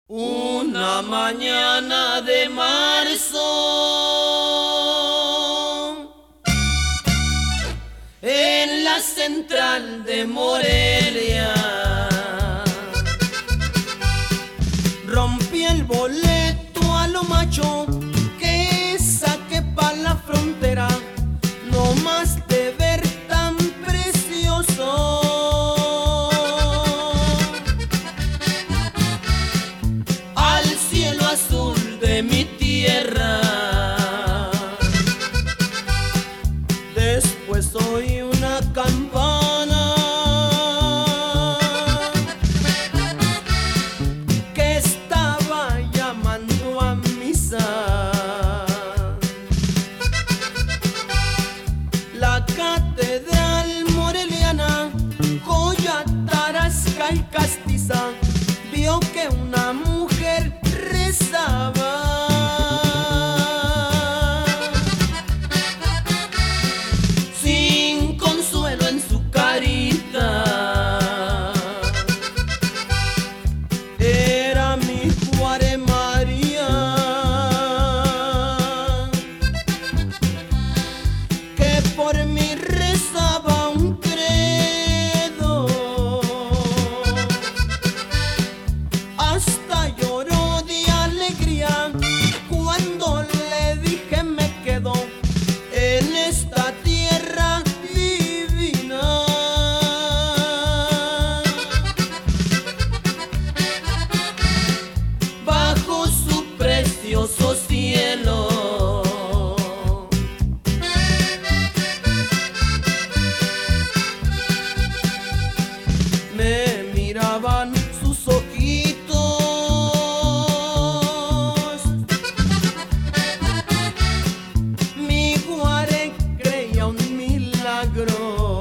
Una mañana de marzo, en la central de Morelia, rompí el boleto a lo macho que saqué pa' la frontera, no más de ver tan precioso al cielo azul de mi tierra. Después oí una campana que estaba llamando a misa. La catedral moreliana, joya tarasca y castiza, vio que una mujer rezaba. Sin consuelo en su carita, era mi Juárez María, que por mí rezaba un credo. Hasta lloró de alegría cuando le dije me quedo en esta tierra divina. Bajo su precioso cielo me miraban sus ojitos, mi Juárez creía un milagro.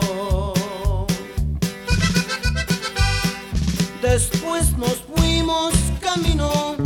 Después nos fuimos camino